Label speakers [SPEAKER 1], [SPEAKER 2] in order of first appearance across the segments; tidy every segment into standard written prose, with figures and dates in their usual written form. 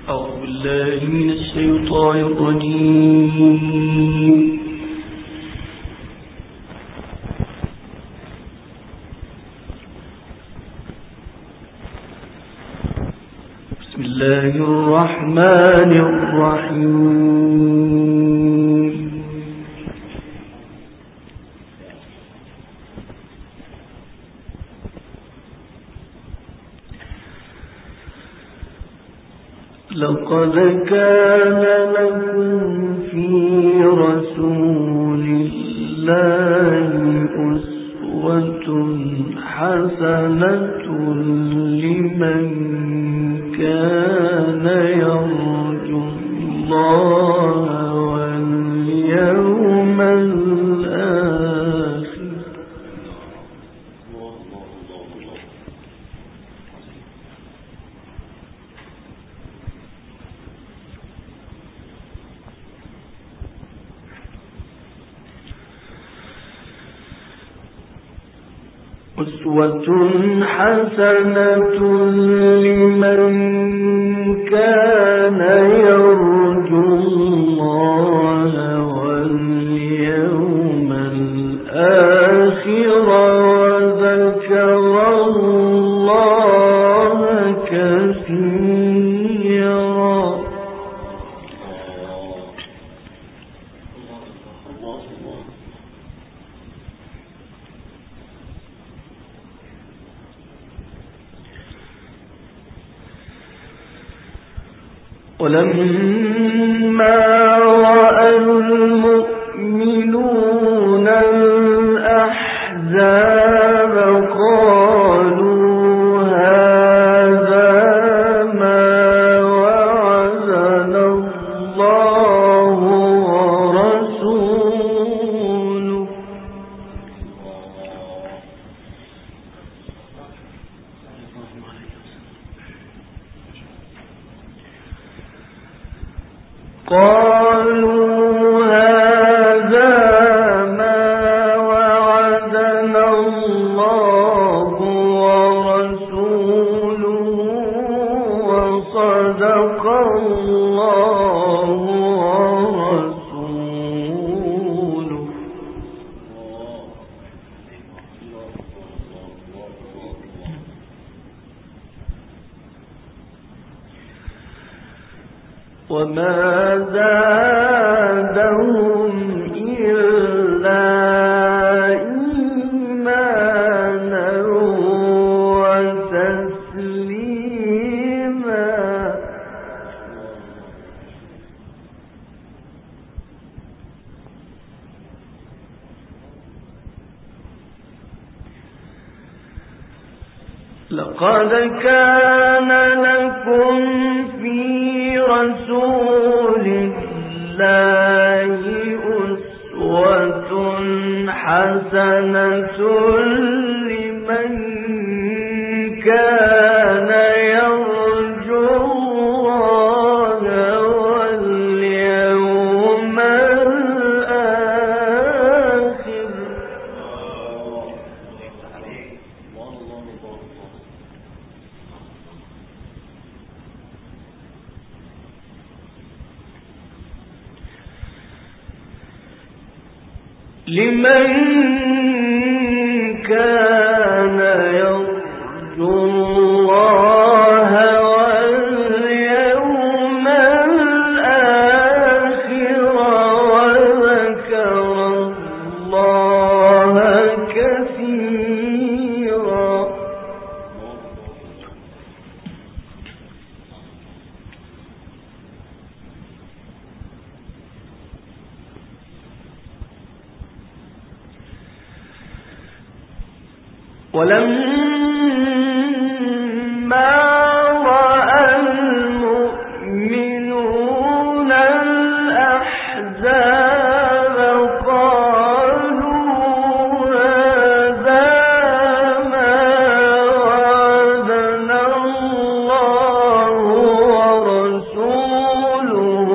[SPEAKER 1] أعوذ بالله من الشيطان الرجيم. بسم الله الرحمن الرحيم. لقد كان لكم في رسول الله أسوة حسنة لمن كان يرجو الله واليوم الآخر. أسوة حسنة لمن كان يرجو الله واليوم الآخر وذكر الله كثيرا. ولما رأى المؤمنون الأحزاب قالوا هذا ما وعدنا الله ورسوله. قالوا هذا ما وعدنا الله ورسوله وصدق الله ورسوله. وما زادهم إلا إيمانا وتسليما. لقد كان لكم في رسول الله أسوة حسنة لمن كان يرجو الله واليوم الآخر. لمن كان يرجو الله واليوم الآخر وذكر الله كثيرا. ولما رأى المؤمنون الأحزاب قالوا هذا ما وعدنا الله ورسوله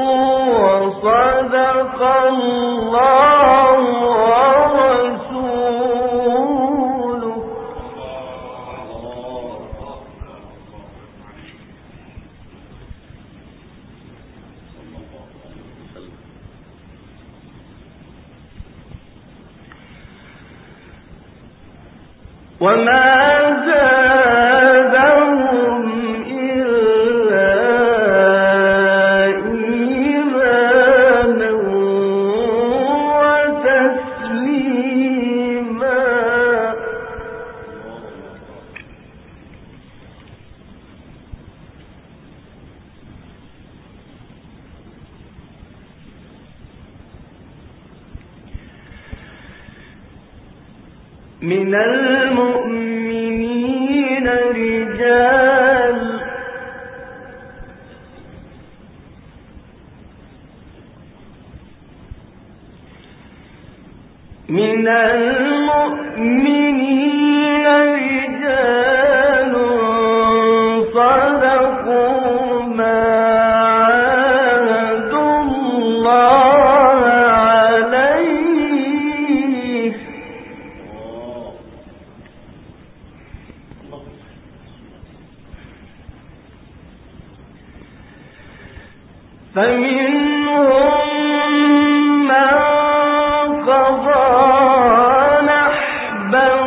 [SPEAKER 1] وصدق الله ورسوله. وما زادهم إلا إيمانا وتسليما. من المؤمنين رجال صدقوا ما عاهدوا الله عليه فمنهم من قضى نحبه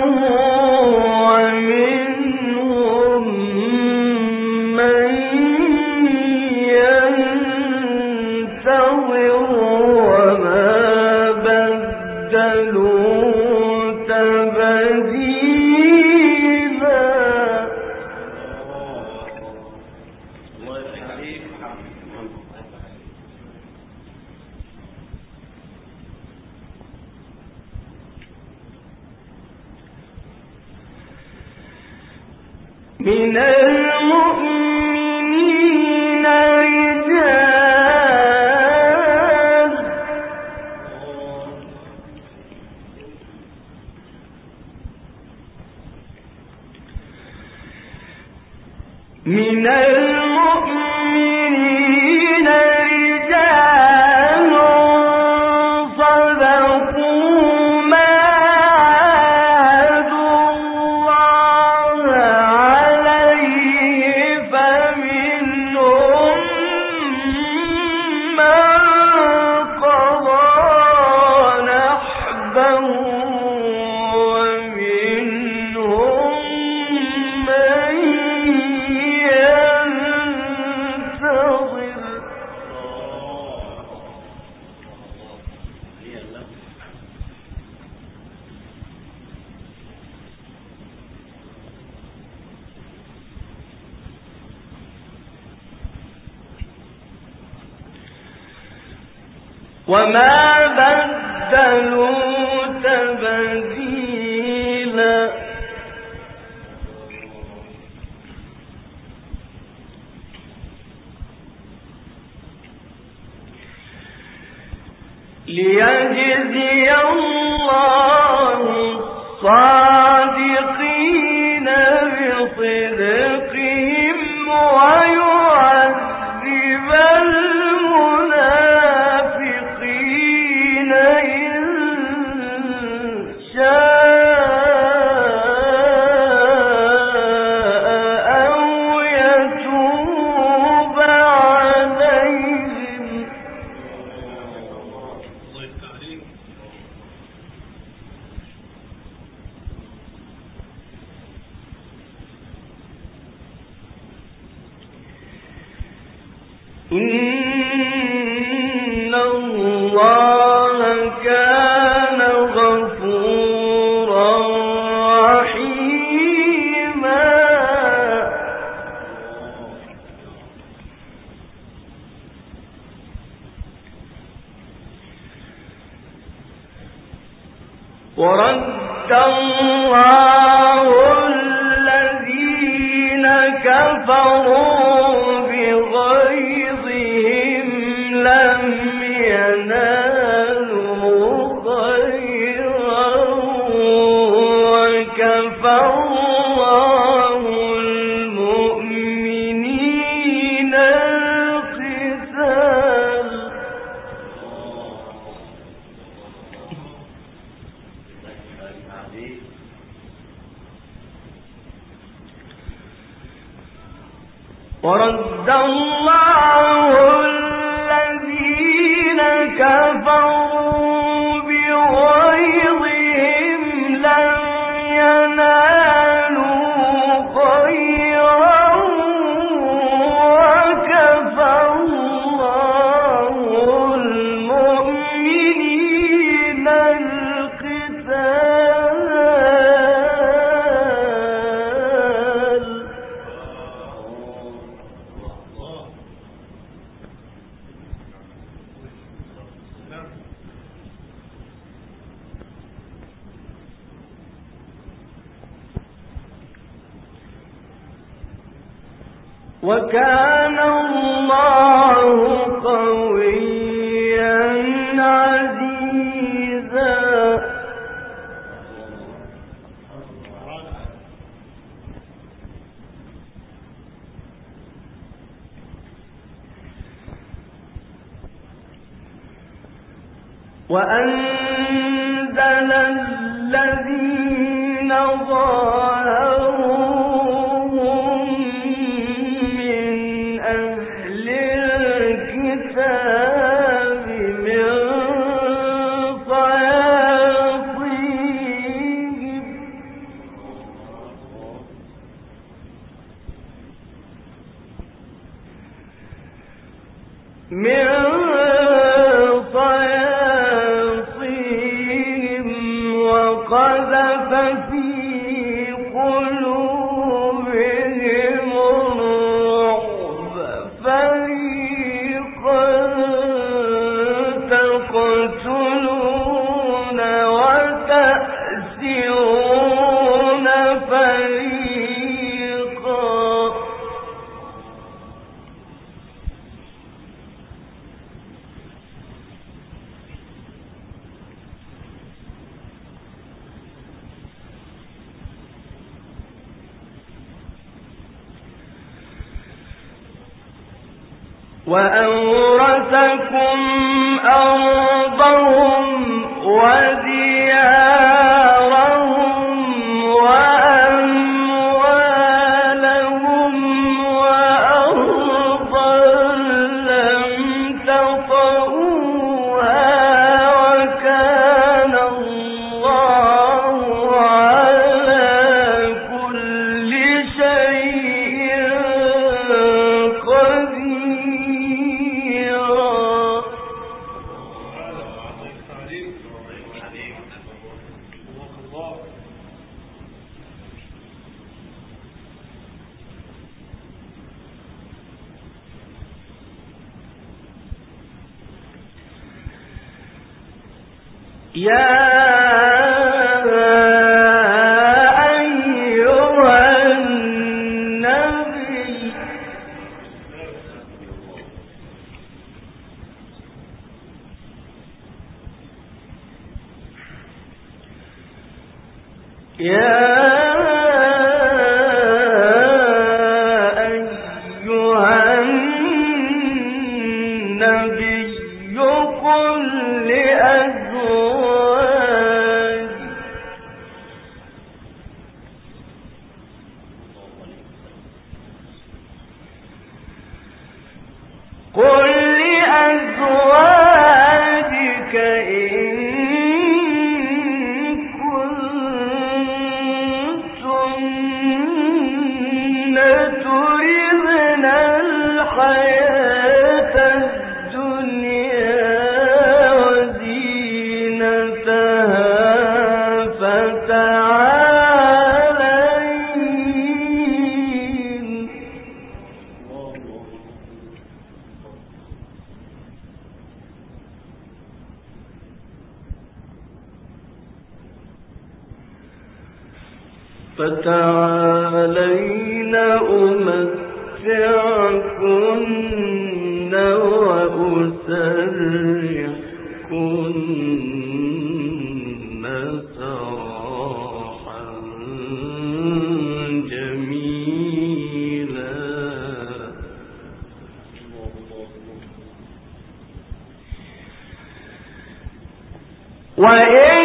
[SPEAKER 1] ومنهم من ينتظر وما بدلوا تبديلا. من المؤمنين رجال من المؤمنين رجال صدقوا ما عاهدوا الله عليه فمنهم من قضى نحبه ومنهم من ينتظر وما بدلوا تبديلا. ليجزي الله الصادقين بصدقهم ويعذب المنافقين إن شاء أو يتوب عليهم. إن الله كان غفورا رحيما. ورد الله الذين كفروا بغيظهم لم ينالوا خيرا وكفى الله المؤمنين القتال. وكان الله قويا عزيزا. وأنزل الذين ظاهروهم من أهل الكتاب من صياصيهم وقذف في قلوبهم الرعب فريقا تقتلون وتأسرون فريقا. وأورثكم أرضهم وديارهم وأموالهم وأرضا لم تطئوها وكان الله على كل شيء يا أيها النبي قل لأزواجك إن كنتن تردن الحياة الدنيا وزينتها فتعالين أمتعكن وأسرحكن سراحا جميلا. وإن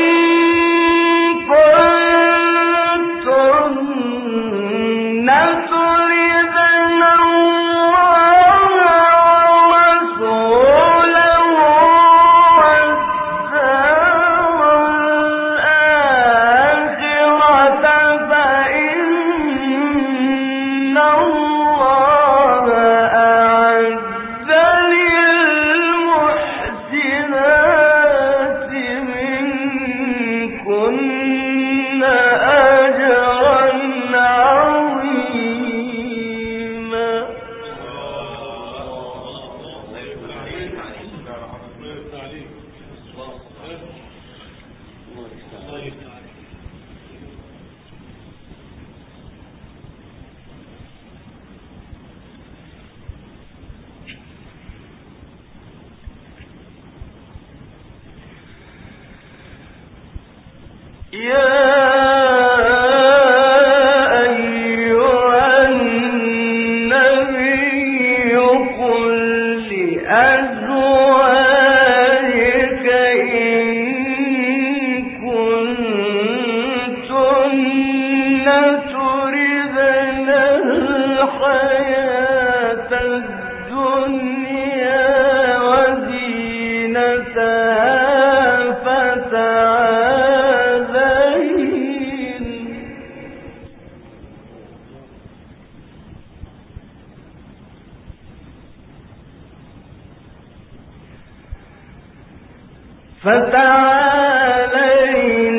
[SPEAKER 1] فتعالين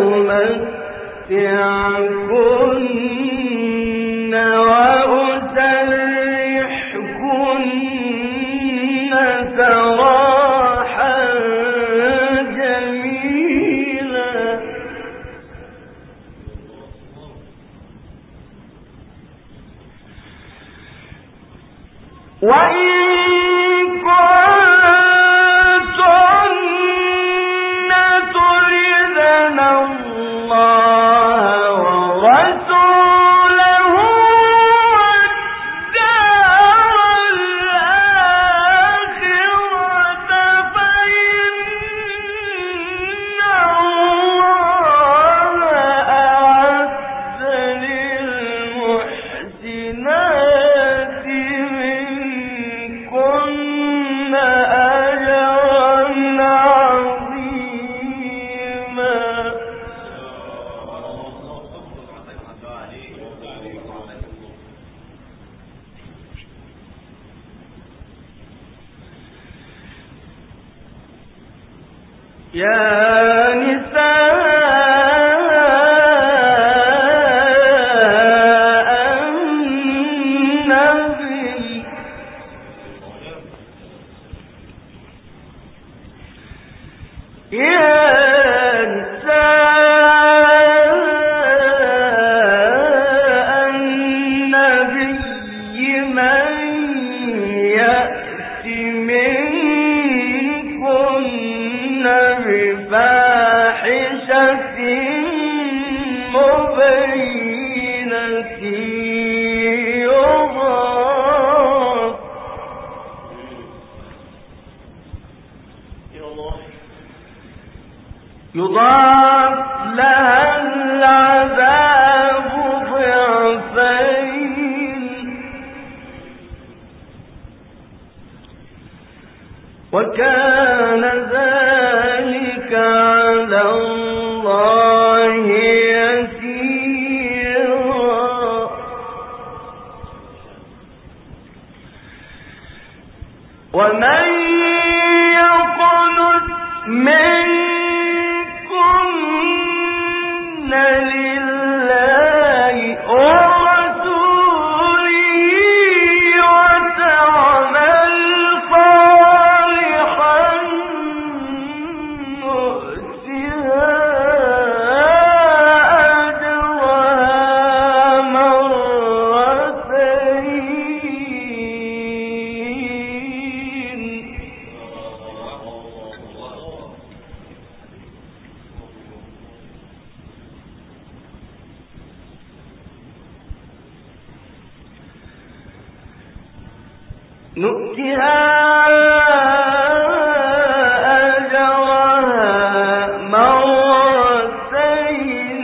[SPEAKER 1] أمتعكن وأسرحكن سراحا جميلا. وإن يا نساء النبي من يأت منكن بفاحشة مبينة يضاعف لها العذاب ضعفين وكان ذلك على الله يسيرا. ومن يقنت منكن لله ورسوله وتعمل صالحا نؤتها أجرها مرتين. نؤتها أجرها مرتين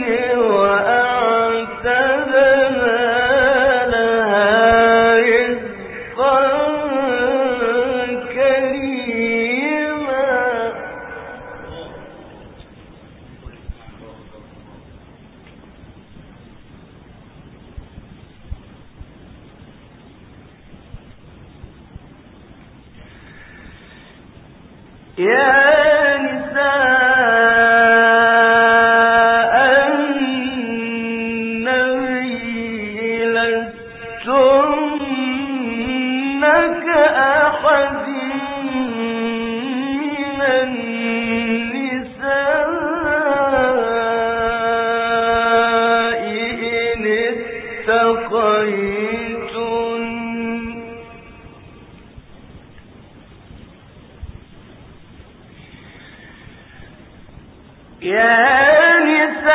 [SPEAKER 1] وأعتدنا لها رزقا كريما. يا نساء النبي لستن كأحد من النساء إن اتقيتن. يا نساء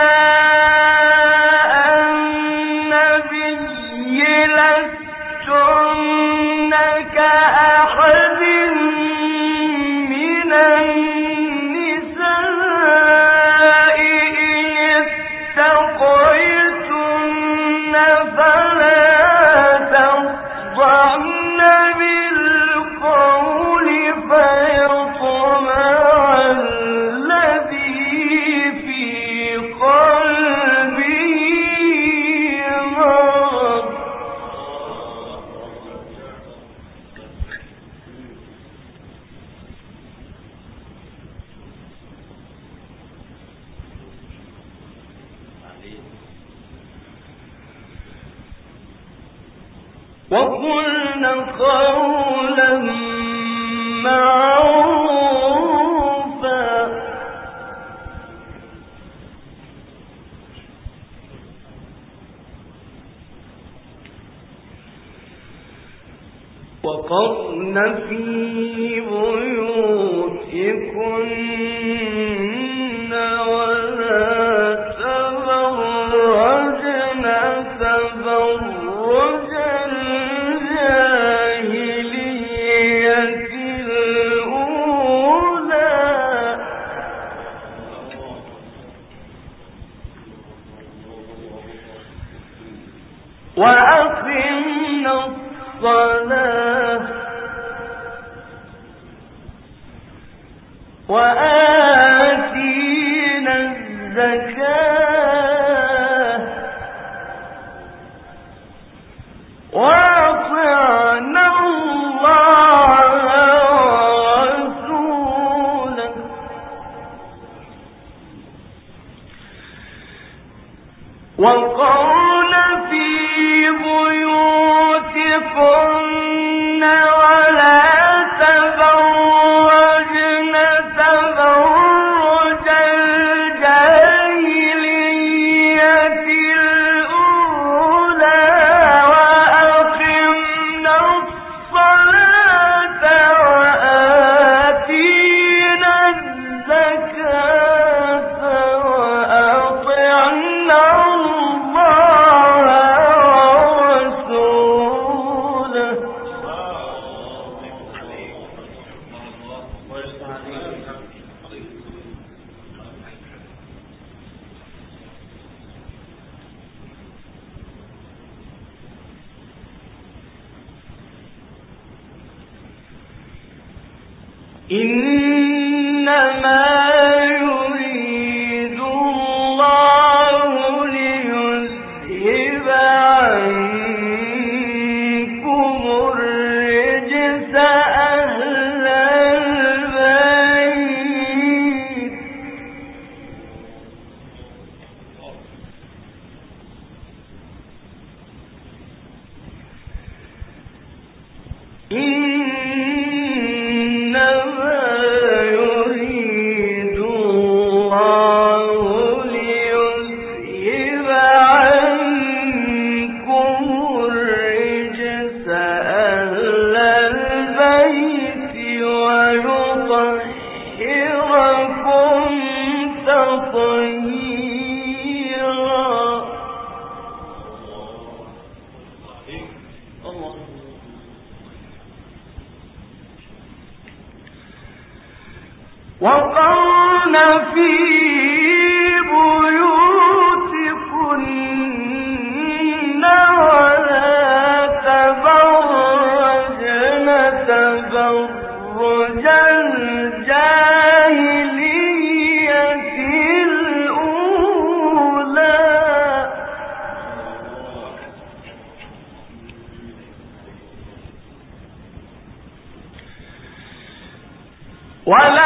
[SPEAKER 1] وقلن قولا معروفا وقرن في بيوتكن ولا تبرجن تبرج الجاهلية الأولى وأقمنا الصلاة وآتينا الزكاة وأطعنا الله ورسوله وقرن في بيوتكن ولا تبرجن تبرج الجاهلية الأولى وأقمنا الصلاة وآتينا الزكاة وأطعنا الله ورسوله إنما يريد الله ليذهب عنكم الرجس أهل البيت إنما يريد الله ليذهب عنكم الرجس أهل البيت ويطهركم تطهيرا وقرن في بيوتكن ولا تبرجن تبرج الجاهلية الأولى ولا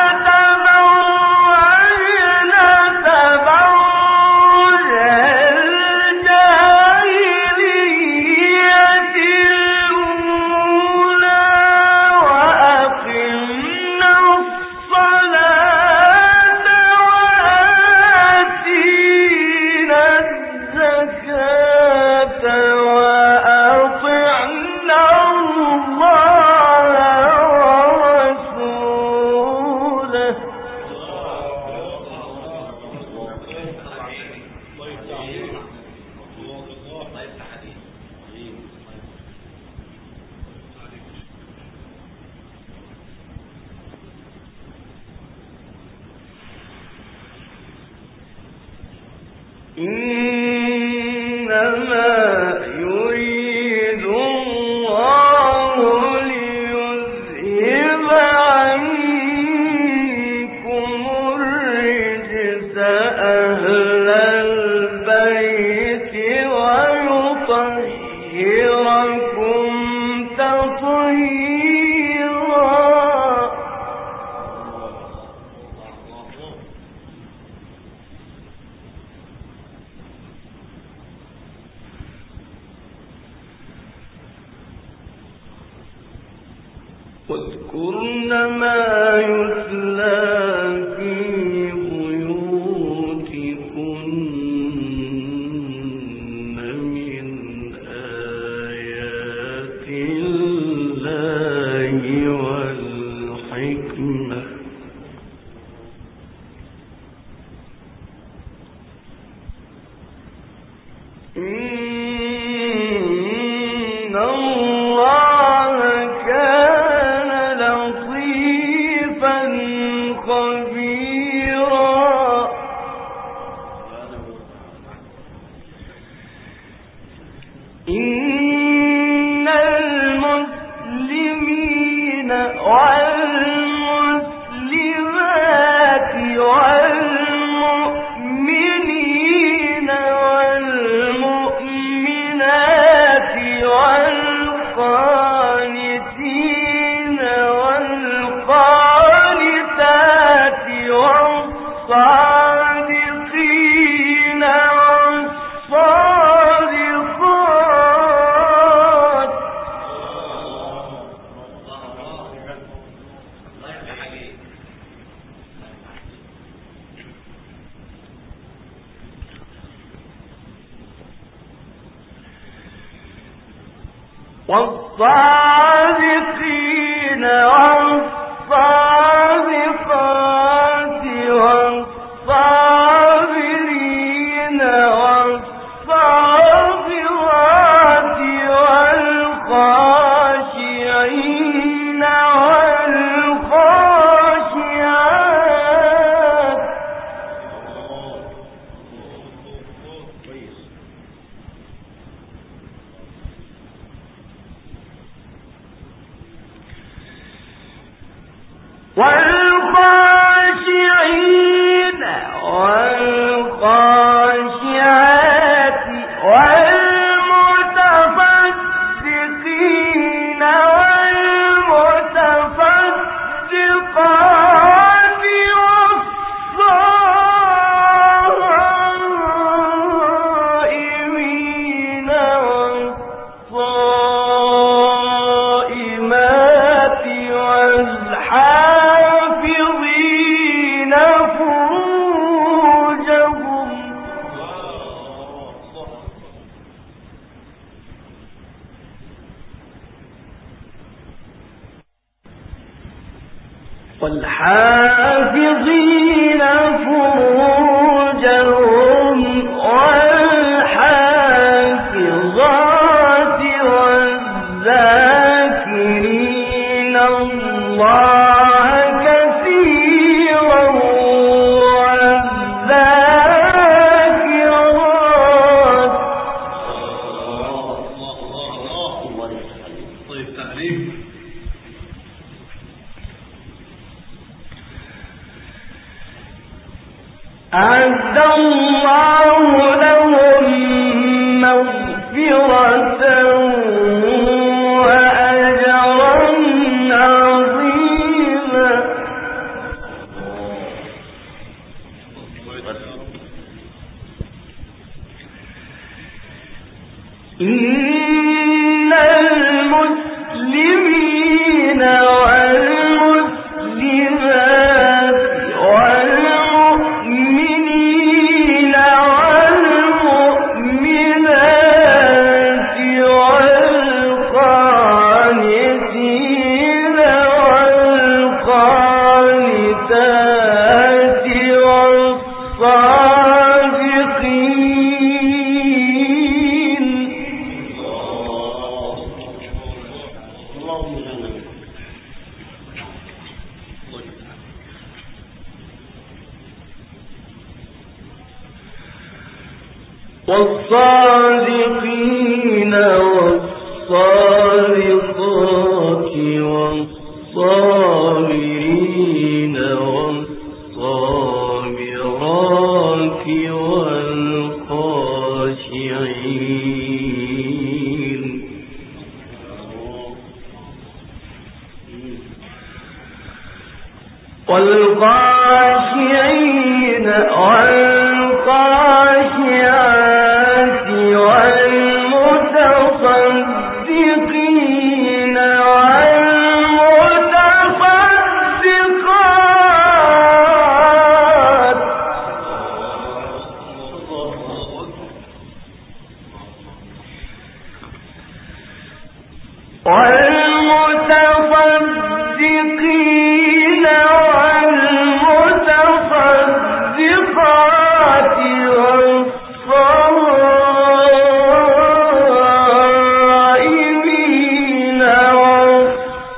[SPEAKER 1] إنما يريد الله ليذهب عنكم الرجس أهل البيت ويطهركم تطهيرا واذكرن ما يتلى في بيوتكن من آيات الله والحكمة إن الله كان لطيفا خبيرا إن المسلمين والمسلمات والمؤمنين والمؤمنات والقانتين والقانتات والصادقين والصادقات والصادقين والصادقات والصابرين والصابرات والخاشعين والخاشعات والخاشعين والخاشعات والمتصدقين والمتصدقات والصائمين والصائمات والحافظين فروجهم والحافظين فروجهم والحافظات والذاكرين الله كثيرا والذاكرات
[SPEAKER 2] طيب تعريف
[SPEAKER 1] أعد الله لهم مغفرة وأجرا عظيما إن المسلمين والمسلمات والمؤمنين والمؤمنات والقانتين والقانتات والصادقين والصادقين والصادقات والصابرين والصابرات والخاشعين والخاشعين والخاشعات والمتصدقين والمتصدقات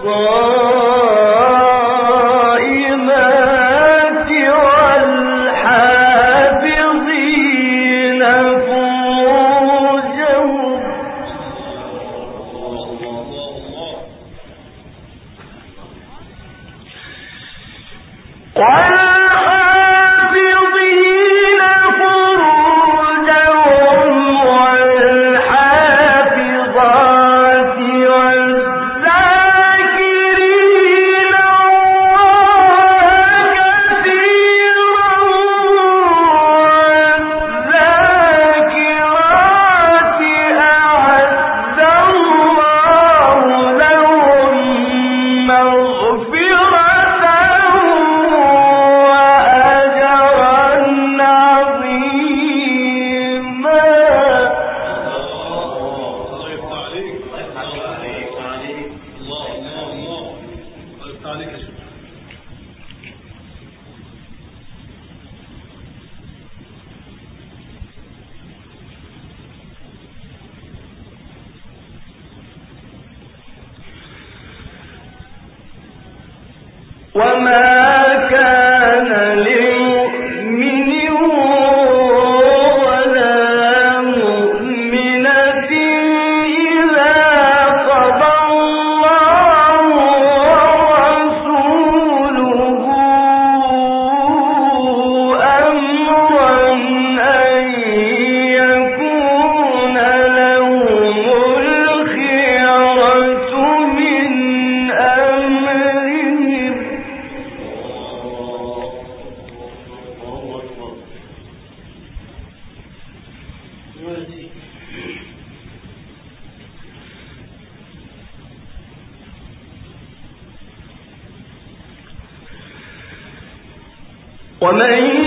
[SPEAKER 1] ومن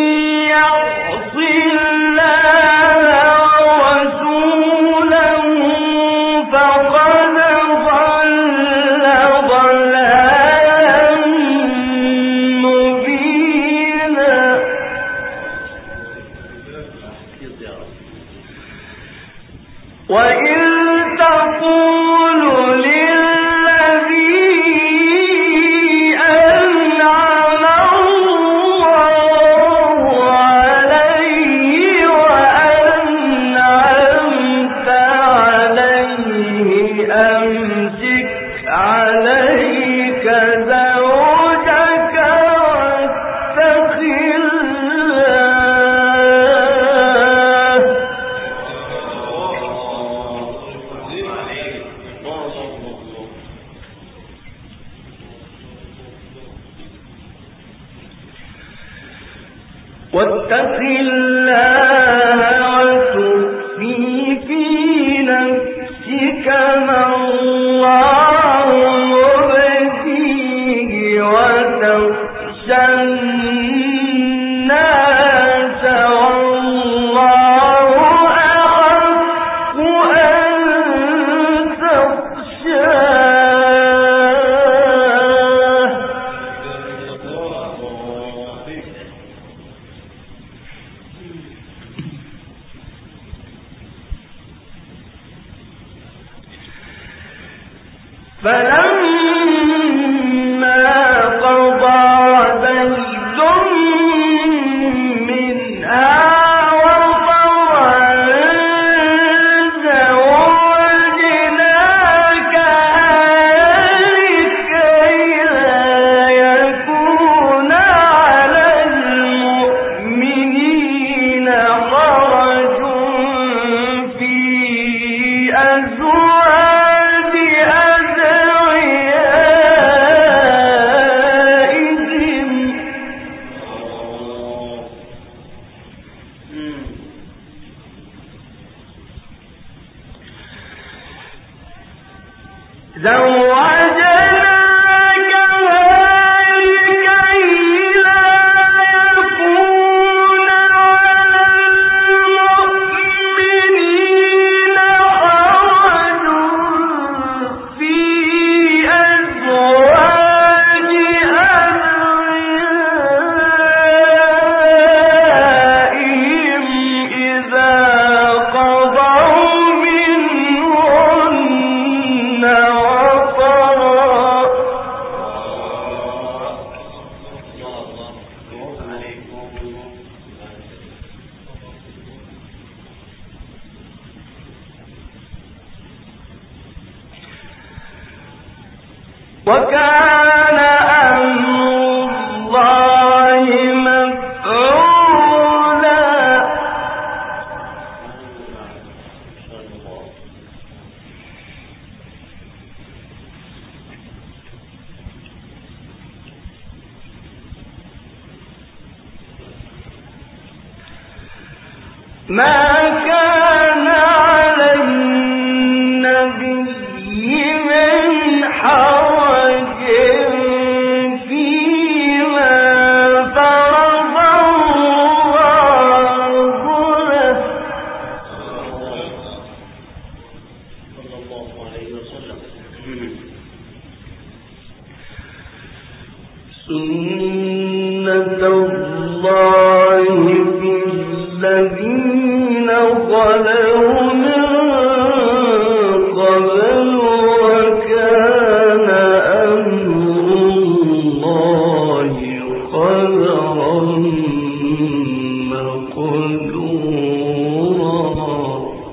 [SPEAKER 1] يعص الله ورسوله فقد ضل ضلالا مبينا. وإن تقول واتق الله وتخفي في نفسك ما الله مبديه وتخشى الناس والله أحق أن تخشاه. وكان أمر الله مفعولا. ما كان على النبي من حرج فيما فرض الله له.
[SPEAKER 2] صلى الله عليه وسلم.
[SPEAKER 1] سنة الله في الذين خلوا من قبل وكان أمر الله قدرا مقدورا.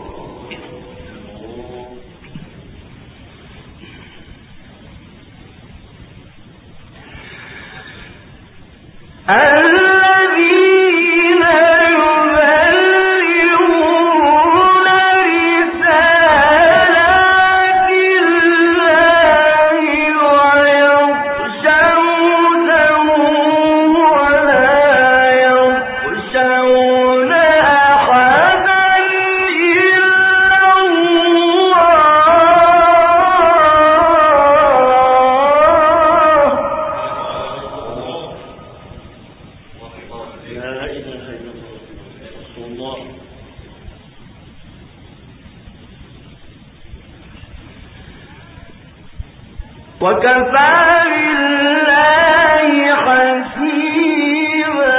[SPEAKER 1] الذين يبلغون رسالات الله ويخشونه ولا يخشون أحدا إلا الله.
[SPEAKER 2] لا إله إلا الله رسول الله.
[SPEAKER 1] وكفى بالله حسيبا.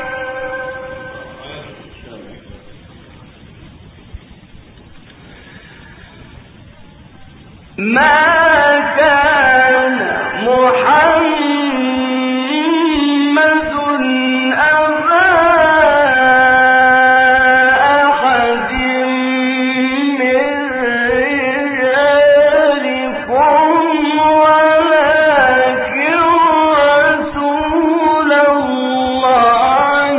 [SPEAKER 1] ما كان محمد أبا أحد من رجالكم ولكن رسول الله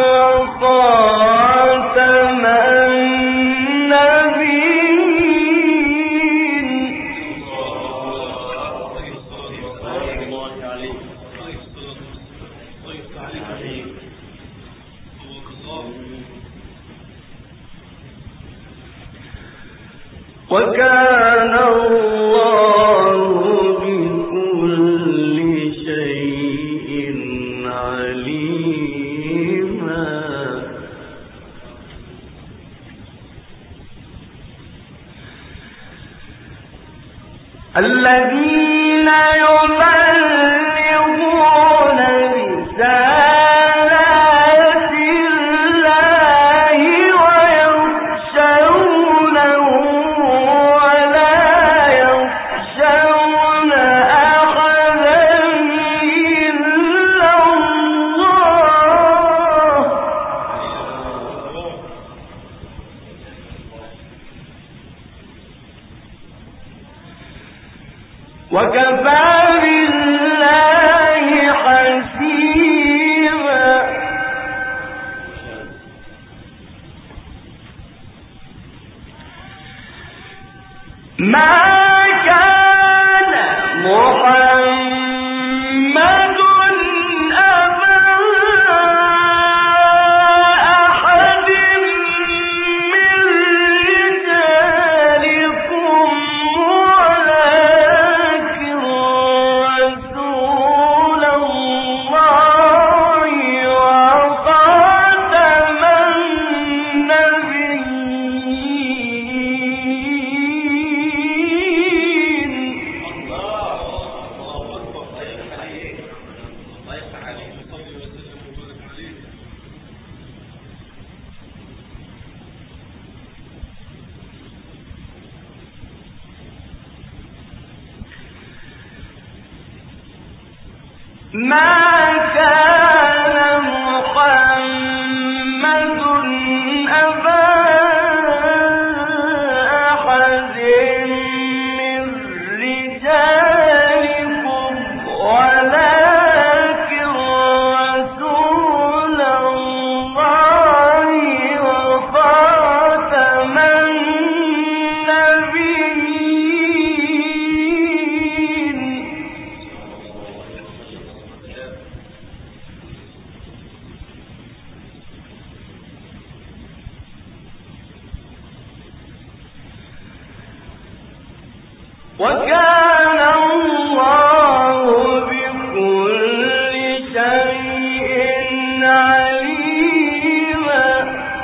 [SPEAKER 1] وخاتم النبيين.
[SPEAKER 2] الله عليه.
[SPEAKER 1] وكان الله بكل شيء عليما. الذين يبلغون رسالات الله ويخشونه ولا يخشون أحدا إلا الله. وكفى بالله حسيبا. ما كان محمد أبا أحد من رجالكم ولكن رسول الله وخاتم النبيين. ما كان محمد أبا أحد من رجالكم وكان الله بكل شيء عليما.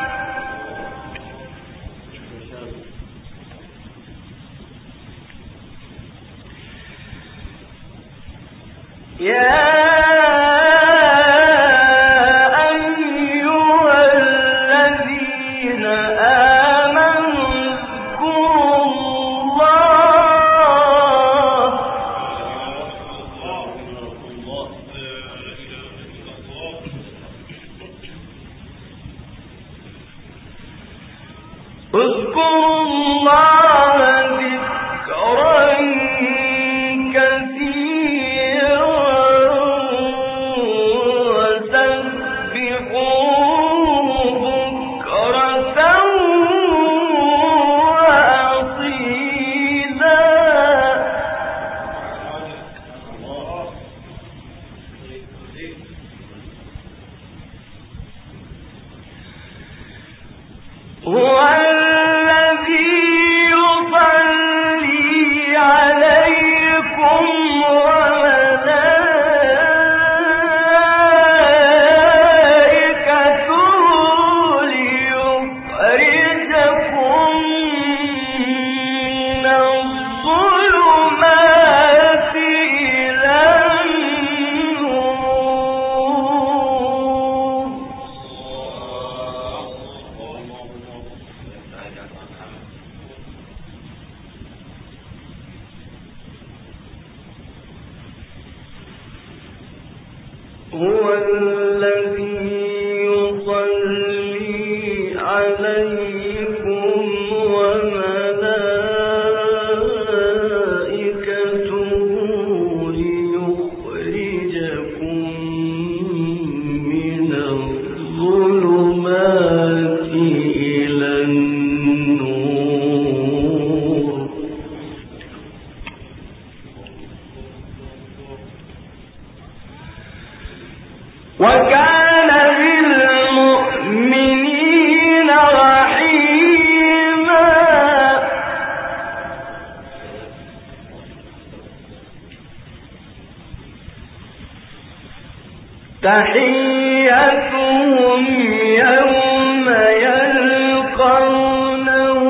[SPEAKER 1] يا اذكروا الله ذكرا كثيرا وسبحوه بكرة وأصيلا. هو الذي يصلي عليكم وملائكته ليخرجكم من الظلمات إلى النور. وكان بالمؤمنين رحيما. تحيتهم يوم يلقونه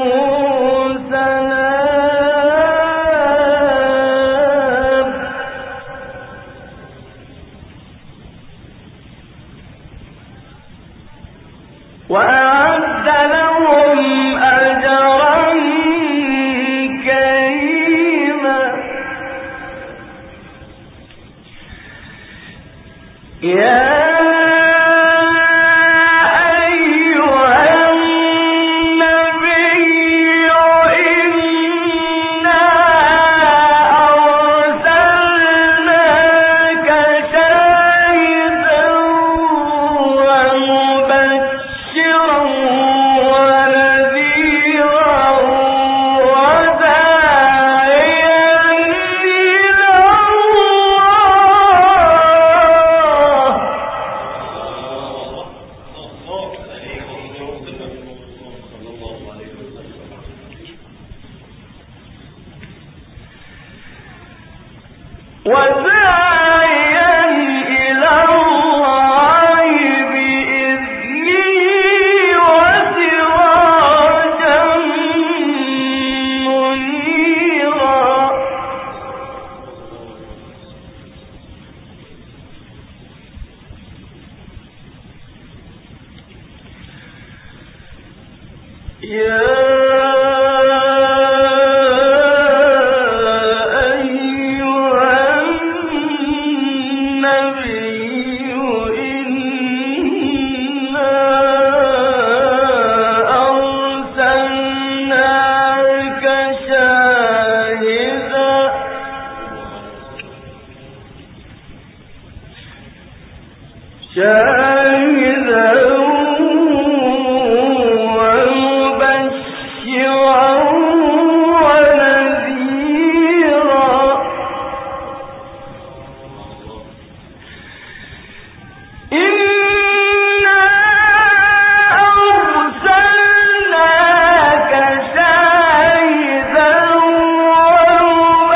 [SPEAKER 1] سلام. وأعد لهم أجرا كريما. يا وداعيا إلى الله بإذنه وسراجا منيرا. شاهدا ومبشرا ونذيرا. إنا أرسلناك شاهدا ومبشرا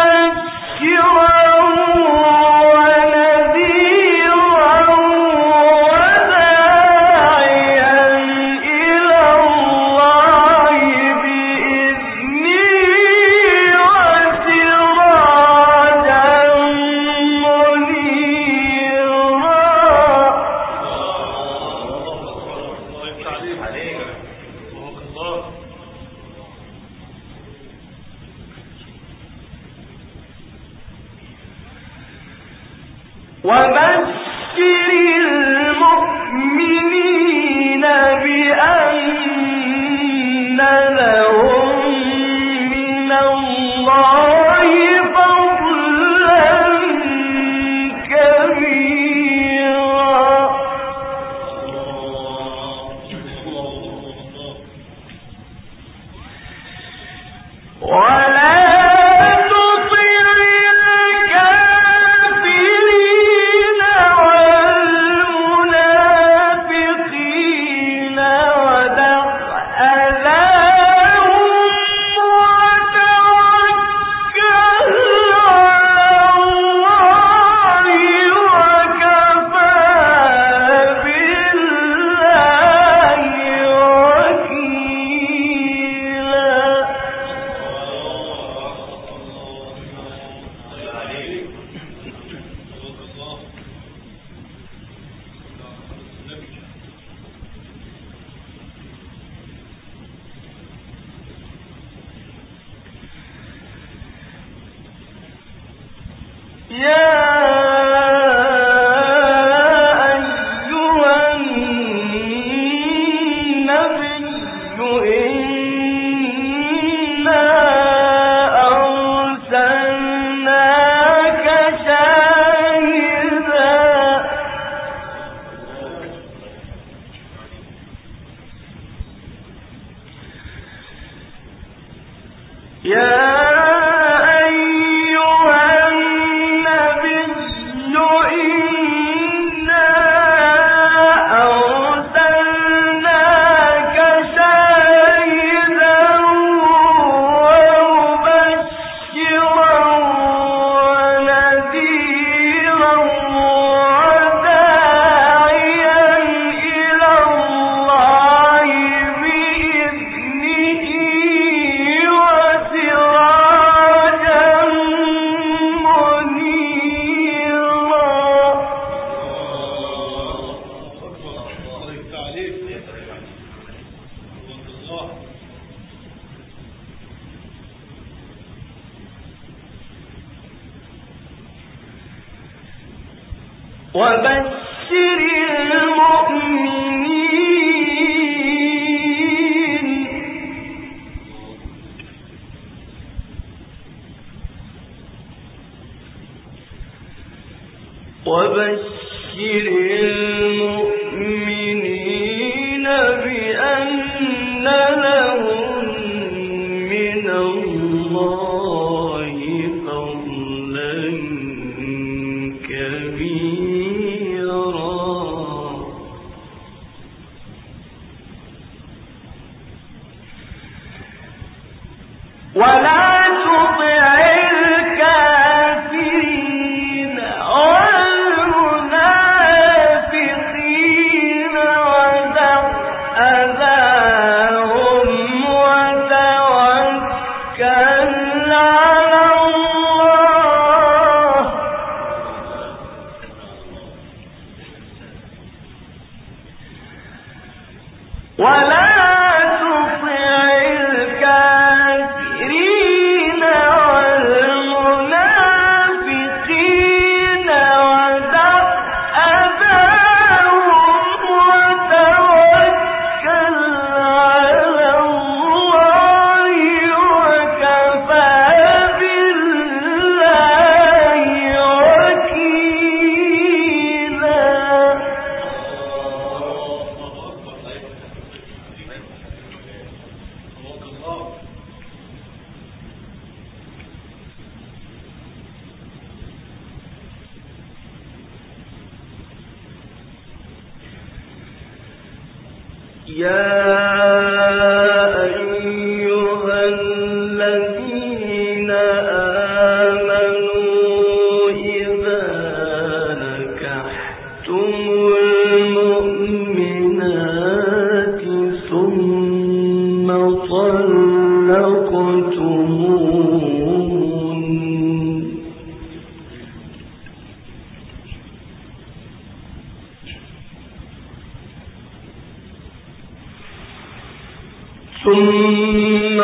[SPEAKER 1] ثم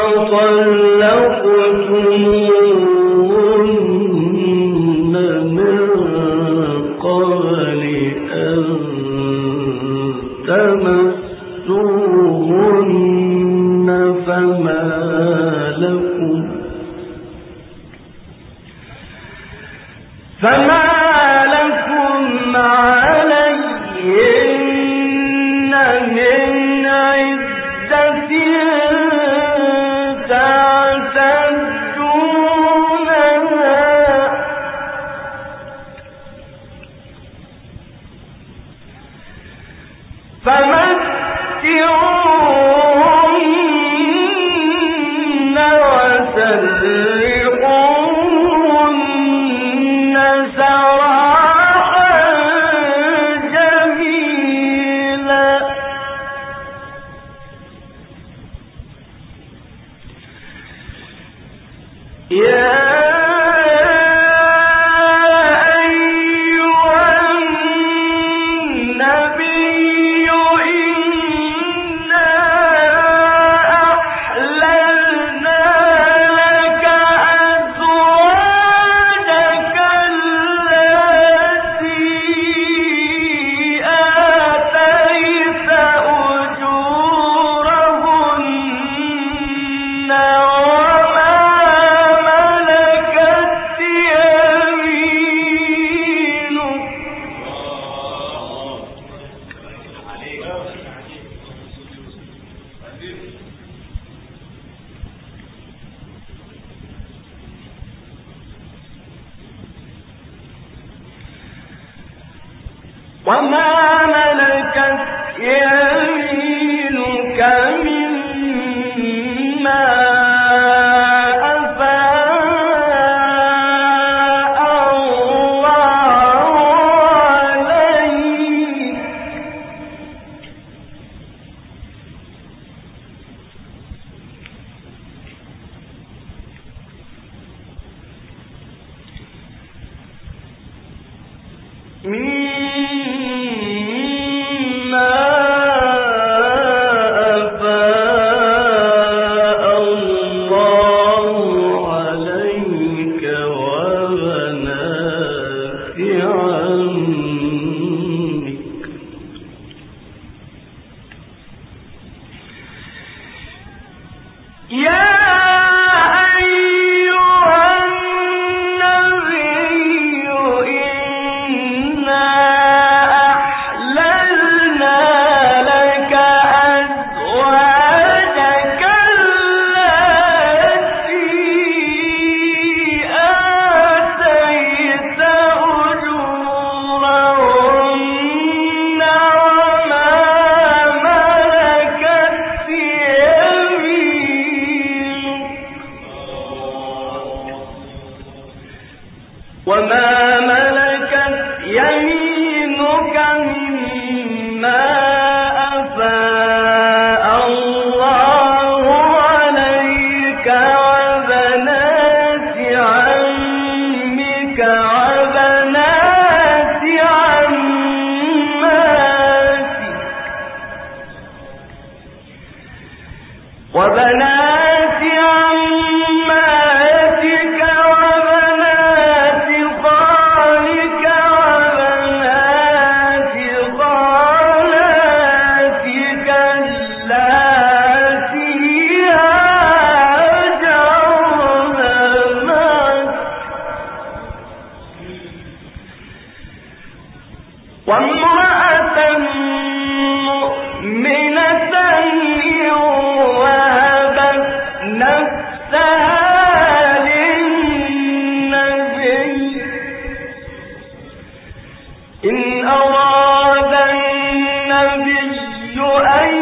[SPEAKER 1] طلقتموهن من وما ملكت يمينك مما أفاء الله عليك وما ملكت يمينك مما أفاء الله عليك وبنات عمك وبنات عماتك وبنات عماتك وبنات خالك وبنات خالاتك اللاتي هاجرن معك وامرأة مؤمنة وهبت نفسها للنبي إن أراد النبي أن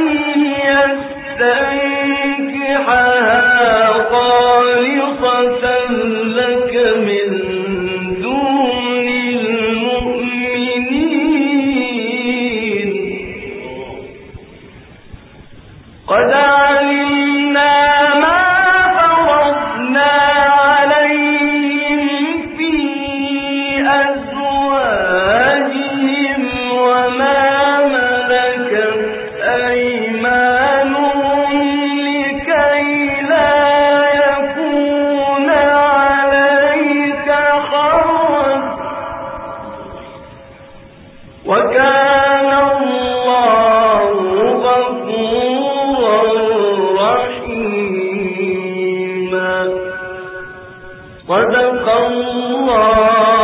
[SPEAKER 1] يستنكحها خالصة لك من دون المؤمنين قد علمنا ما فرضنا عليهم في أزواجهم وما ملكت أيمانهم لكي لا يكون عليك حرج وكان الله غفورا رحيما صدق الله